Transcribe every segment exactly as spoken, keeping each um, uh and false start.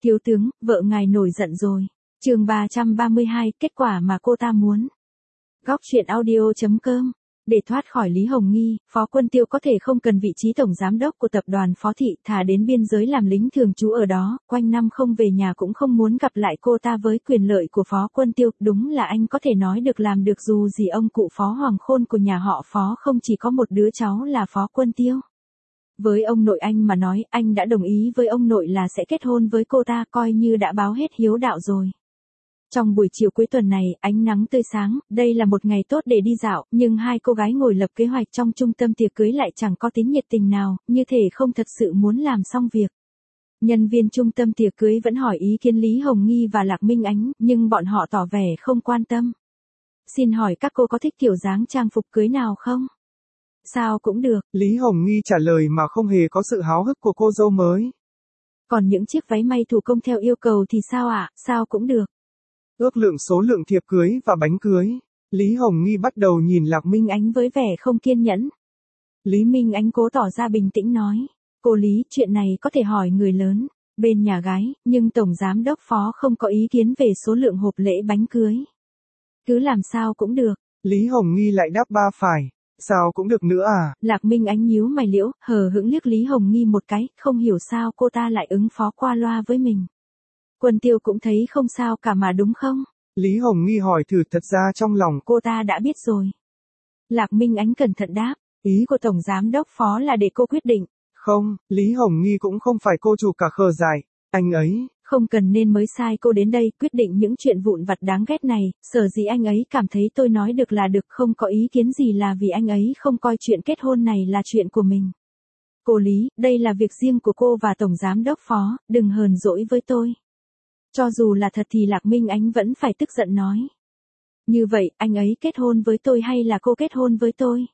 Thiếu tướng, vợ ngài nổi giận rồi. Chương ba trăm ba mươi hai, kết quả mà cô ta muốn. Góc truyện audio chấm com. Để thoát khỏi Lý Hồng Nghi, Phó Quân Tiêu có thể không cần vị trí tổng giám đốc của tập đoàn Phó Thị, thà đến biên giới làm lính thường trú ở đó, quanh năm không về nhà cũng không muốn gặp lại cô ta. Với quyền lợi của Phó Quân Tiêu, đúng là anh có thể nói được làm được, dù gì ông cụ Phó Hoàng Khôn của nhà họ Phó không chỉ có một đứa cháu là Phó Quân Tiêu. Với ông nội anh mà nói, anh đã đồng ý với ông nội là sẽ kết hôn với cô ta, coi như đã báo hết hiếu đạo rồi. Trong buổi chiều cuối tuần này, ánh nắng tươi sáng, đây là một ngày tốt để đi dạo, nhưng hai cô gái ngồi lập kế hoạch trong trung tâm tiệc cưới lại chẳng có tí nhiệt tình nào, như thể không thật sự muốn làm xong việc. Nhân viên trung tâm tiệc cưới vẫn hỏi ý kiến Lý Hồng Nghi và Lạc Minh Ánh, nhưng bọn họ tỏ vẻ không quan tâm. Xin hỏi các cô có thích kiểu dáng trang phục cưới nào không? Sao cũng được. Lý Hồng Nghi trả lời mà không hề có sự háo hức của cô dâu mới. Còn những chiếc váy may thủ công theo yêu cầu thì sao ạ? À? Sao cũng được. Ước lượng số lượng thiệp cưới và bánh cưới. Lý Hồng Nghi bắt đầu nhìn Lạc Minh Ánh với vẻ không kiên nhẫn. Lý Minh Ánh cố tỏ ra bình tĩnh nói. Cô Lý, chuyện này có thể hỏi người lớn, bên nhà gái, nhưng Tổng Giám đốc Phó không có ý kiến về số lượng hộp lễ bánh cưới. Cứ làm sao cũng được. Lý Hồng Nghi lại đáp ba phải. Sao cũng được nữa à? Lạc Minh Ánh nhíu mày liễu, hờ hững liếc Lý Hồng Nghi một cái, không hiểu sao cô ta lại ứng phó qua loa với mình. Quân Tiêu cũng thấy không sao cả mà đúng không? Lý Hồng Nghi hỏi thử, thật ra trong lòng cô ta đã biết rồi. Lạc Minh Ánh cẩn thận đáp, ý của Tổng Giám đốc Phó là để cô quyết định. Không, Lý Hồng Nghi cũng không phải cô chủ cả khờ dại, anh ấy không cần nên mới sai cô đến đây quyết định những chuyện vụn vặt đáng ghét này, sở dĩ anh ấy cảm thấy tôi nói được là được, không có ý kiến gì là vì anh ấy không coi chuyện kết hôn này là chuyện của mình. Cô Lý, đây là việc riêng của cô và Tổng Giám đốc Phó, đừng hờn dỗi với tôi. Cho dù là thật thì Lạc Minh Ánh vẫn phải tức giận nói. Như vậy, anh ấy kết hôn với tôi hay là cô kết hôn với tôi?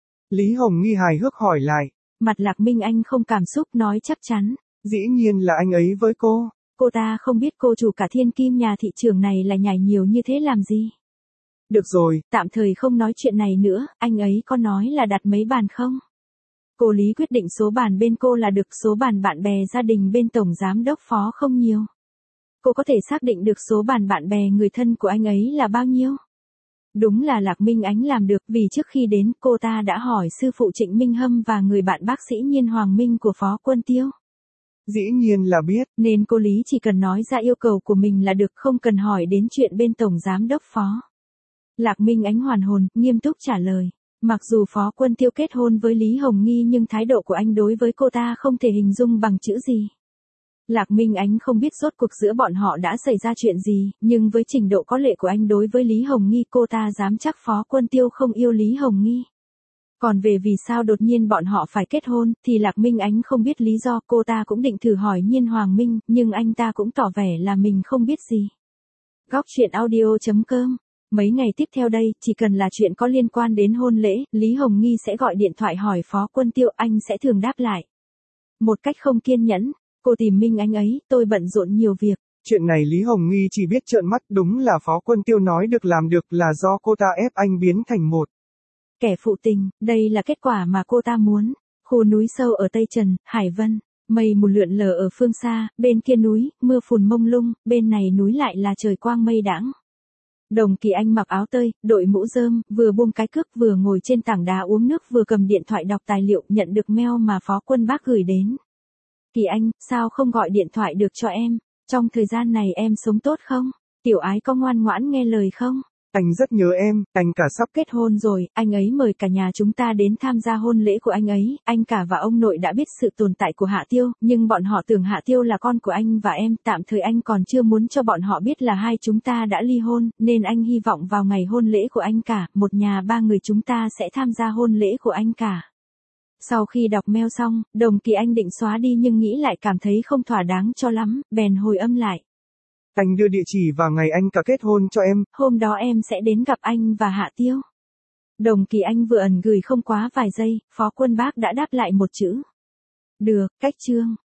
Lý Hồng Nghi hài hước hỏi lại. Mặt Lạc Minh Ánh không cảm xúc nói chắc chắn. Dĩ nhiên là anh ấy với cô. Cô ta không biết cô chủ cả thiên kim nhà thị trường này là nhảy nhiều như thế làm gì. Được rồi, tạm thời không nói chuyện này nữa, anh ấy có nói là đặt mấy bàn không? Cô Lý quyết định số bàn bên cô là được, số bàn bạn bè gia đình bên Tổng Giám đốc Phó không nhiều. Cô có thể xác định được số bàn bạn bè người thân của anh ấy là bao nhiêu? Đúng là Lạc Minh Ánh làm được, vì trước khi đến cô ta đã hỏi sư phụ Trịnh Minh Hâm và người bạn bác sĩ Nhiên Hoàng Minh của Phó Quân Tiêu. Dĩ nhiên là biết. Nên cô Lý chỉ cần nói ra yêu cầu của mình là được, không cần hỏi đến chuyện bên Tổng Giám đốc Phó. Lạc Minh Ánh hoàn hồn, nghiêm túc trả lời. Mặc dù Phó Quân Tiêu kết hôn với Lý Hồng Nghi nhưng thái độ của anh đối với cô ta không thể hình dung bằng chữ gì. Lạc Minh Ánh không biết rốt cuộc giữa bọn họ đã xảy ra chuyện gì, nhưng với trình độ có lệ của anh đối với Lý Hồng Nghi, cô ta dám chắc Phó Quân Tiêu không yêu Lý Hồng Nghi. Còn về vì sao đột nhiên bọn họ phải kết hôn, thì Lạc Minh Ánh không biết lý do, cô ta cũng định thử hỏi Nhiên Hoàng Minh, nhưng anh ta cũng tỏ vẻ là mình không biết gì. Góc truyện audio chấm com. Mấy ngày tiếp theo đây, chỉ cần là chuyện có liên quan đến hôn lễ, Lý Hồng Nghi sẽ gọi điện thoại hỏi Phó Quân Tiêu, anh sẽ thường đáp lại. Một cách không kiên nhẫn, cô tìm Minh Ánh ấy, tôi bận rộn nhiều việc. Chuyện này Lý Hồng Nghi chỉ biết trợn mắt, đúng là Phó Quân Tiêu nói được làm được là do cô ta ép anh biến thành một kẻ phụ tình, đây là kết quả mà cô ta muốn. Khu núi sâu ở Tây Trần, Hải Vân, mây mù lượn lờ ở phương xa, bên kia núi, mưa phùn mông lung, bên này núi lại là trời quang mây đãng. Đồng Kỳ Anh mặc áo tơi, đội mũ rơm, vừa buông cái cước vừa ngồi trên tảng đá uống nước vừa cầm điện thoại đọc tài liệu, nhận được mail mà Phó Quân Bác gửi đến. Kỳ Anh, sao không gọi điện thoại được cho em? Trong thời gian này em sống tốt không? Tiểu Ái có ngoan ngoãn nghe lời không? Anh rất nhớ em, anh cả sắp kết hôn rồi, anh ấy mời cả nhà chúng ta đến tham gia hôn lễ của anh ấy, anh cả và ông nội đã biết sự tồn tại của Hạ Tiêu, nhưng bọn họ tưởng Hạ Tiêu là con của anh và em, tạm thời anh còn chưa muốn cho bọn họ biết là hai chúng ta đã ly hôn, nên anh hy vọng vào ngày hôn lễ của anh cả, một nhà ba người chúng ta sẽ tham gia hôn lễ của anh cả. Sau khi đọc mail xong, Đồng Kỳ Anh định xóa đi nhưng nghĩ lại cảm thấy không thỏa đáng cho lắm, bèn hồi âm lại. Anh đưa địa chỉ và ngày anh cả kết hôn cho em. Hôm đó em sẽ đến gặp anh và Hạ Tiêu. Đồng Kỳ Anh vừa ẩn gửi không quá vài giây, Phó Quân Bác đã đáp lại một chữ. Được, cách chương.